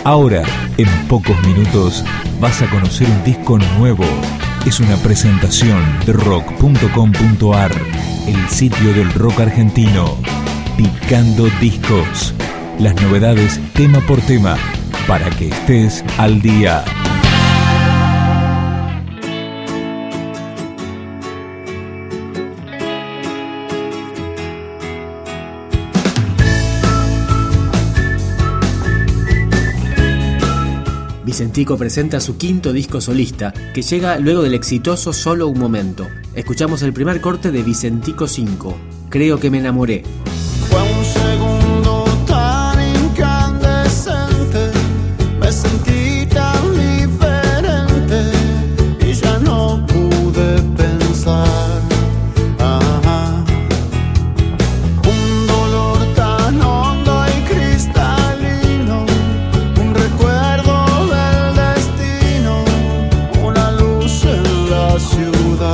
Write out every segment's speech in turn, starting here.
Ahora, en pocos minutos, vas a conocer un disco nuevo. Es una presentación de rock.com.ar, el sitio del rock argentino. Picando discos. Las novedades tema por tema, para que estés al día. Vicentico presenta su quinto disco solista, que llega luego del exitoso Solo un Momento. Escuchamos el primer corte de Vicentico 5, Creo que me enamoré. Fue un segundo tan incandescente, me sentí tan diferente y ya no pude pensar. Un dolor tan hondo y cristalino, un recuerdo del destino, una luz en la ciudad.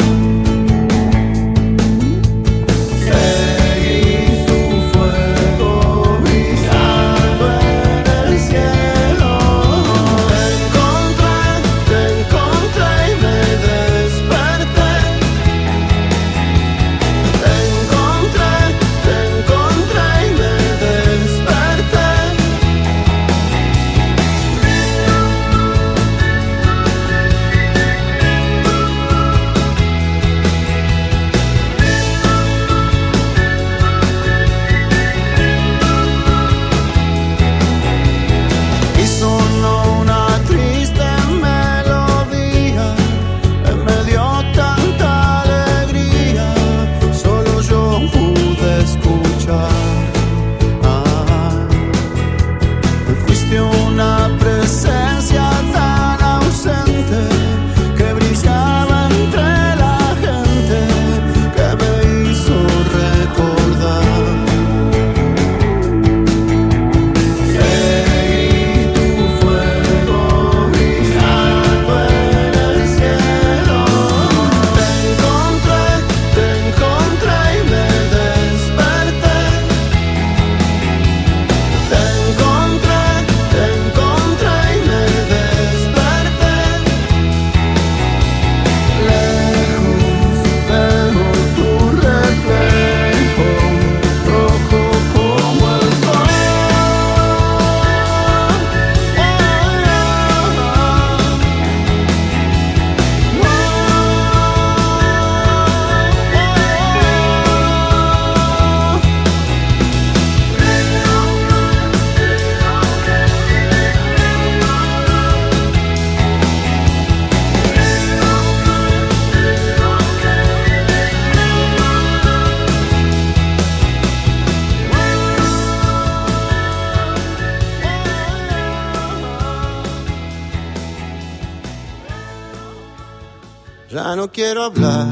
Ya no quiero hablar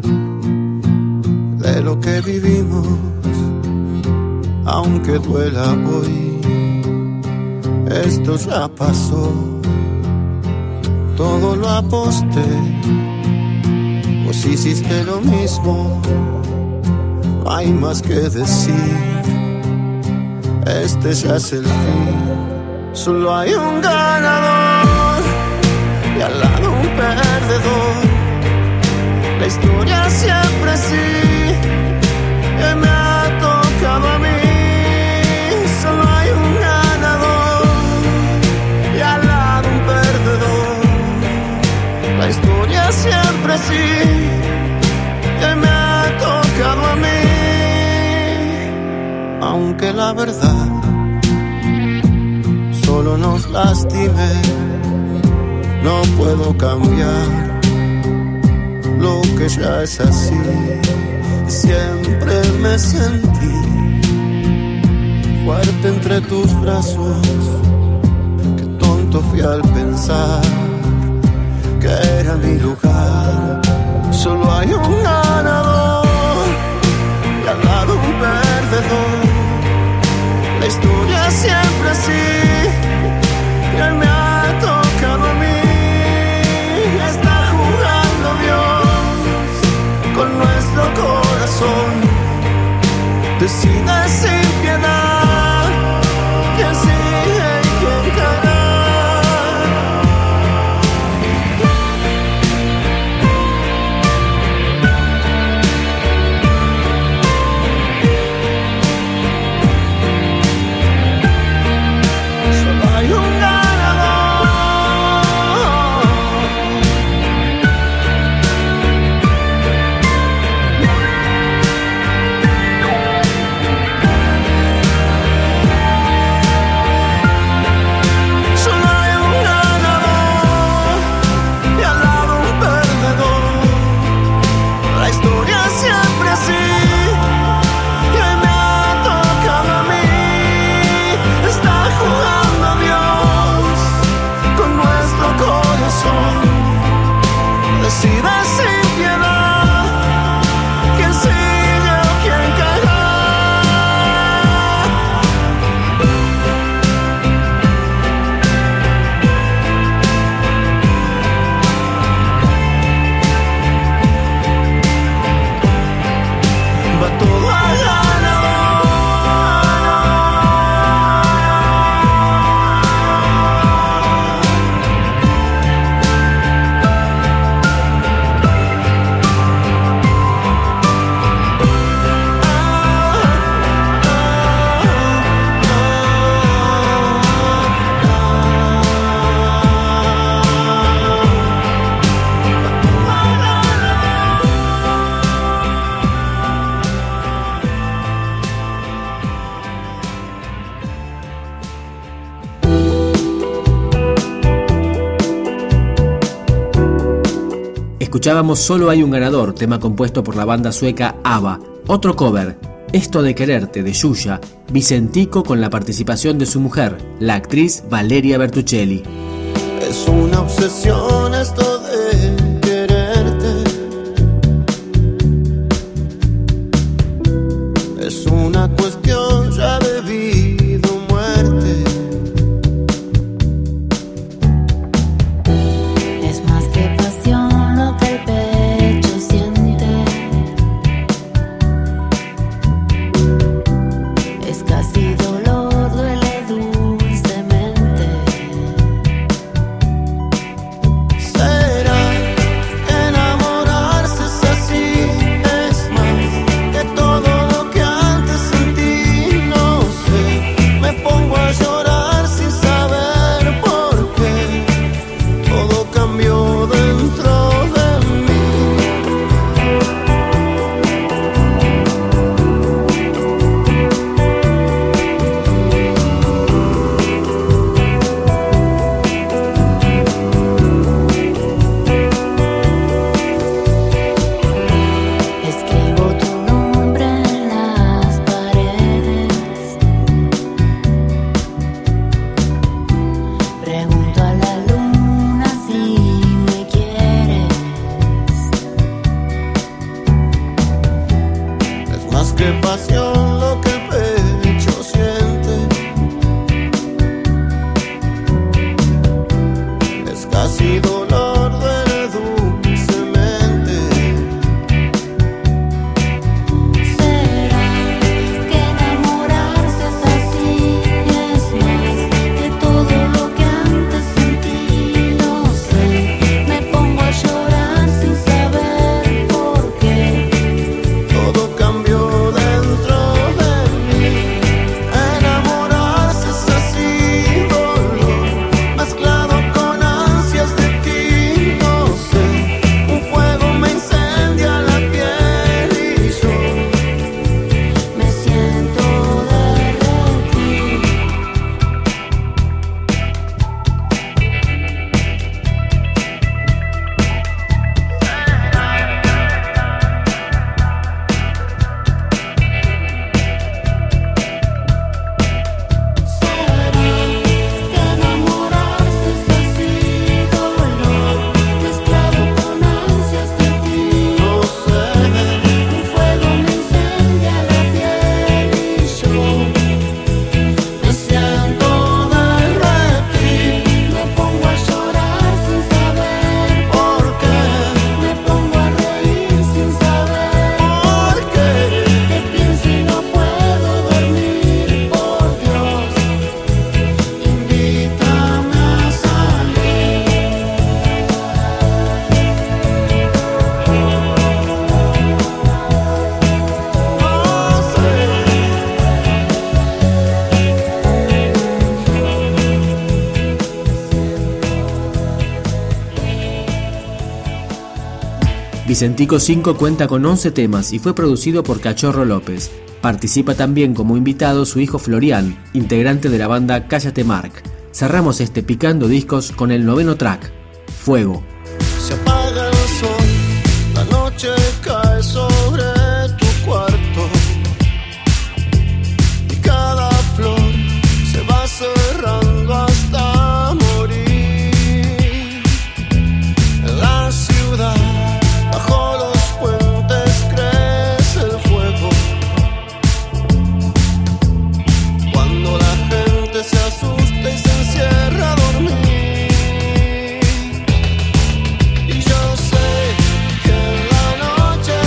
de lo que vivimos, aunque duela hoy. Esto ya pasó, todo lo aposté, vos hiciste lo mismo. No hay más que decir, este ya es el fin. Solo hay un ganador y al lado un perdedor. La historia siempre sí, que me ha tocado a mí. Solo hay un ganador y al lado un perdedor. La historia siempre sí, que me ha tocado a mí. Aunque la verdad solo nos lastime, no puedo cambiar lo que ya es así. Siempre me sentí fuerte entre tus brazos. Qué tonto fui al pensar que era mi lugar. Solo hay un ganador y al lado un perdedor. La historia siempre así, y él me ha tocado a mí. Está jugando Dios con nuestro corazón. Decide sin piedad quién sigue y quién cae. Escuchábamos Solo hay un ganador, tema compuesto por la banda sueca ABBA. Otro cover, Esto de quererte, de Yuya, Vicentico con la participación de su mujer, la actriz Valeria Bertuccelli. Es una obsesión esto de quererte. Es una cuestión ya de vida o muerte. Es más que pasión lo que el pecho siente. Es casi dolor, duele dulcemente. ¿Será que enamorarse es así? Es más que todo lo que antes sentí. No sé, me pongo a llorar sin saber por qué. Todo cambió dentro de mí. Escribo tu nombre en las paredes. Pregunto a la luna si me quieres. Es más que pasión lo que el pecho siente. Es casi dolor, duele dulcemente. ¿Será que enamorarse es así? Es más que todo lo que antes sentí. No sé, me pongo a llorar sin saber por qué. Todo cambió dentro de mí. Enamorarse es así, dolor mezclado con ansias de ti. No sé, un fuego me incendia la piel y yo Me siento derretir. ¿Será que enamorarse es así? Dolor mezclado con ansias de ti. no sé. Un fuego me incendia la piel y yo me siento derretir. Me pongo a llorar sin saber ¿Por qué? me pongo a reír sin saber ¿Por qué? te pienso y no puedo dormir. Por Dios, invítame a salir. No sé. Vicentico 5 cuenta con 11 temas y fue producido por Cachorro López. Participa también como invitado su hijo Florian, integrante de la banda Cállate Mark. Cerramos este Picando Discos con el 9º track, Fuego. Se apaga el sol, la noche cae sobre tu cuarto y cada flor se va cerrando hasta morir. En la ciudad, bajo los puentes crece el fuego. Cuando la gente se asusta y se encierra a dormir. Y yo sé que en la noche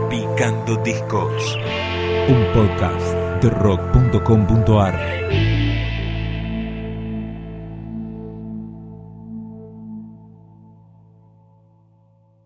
Picando Discos, un podcast de rock.com.ar.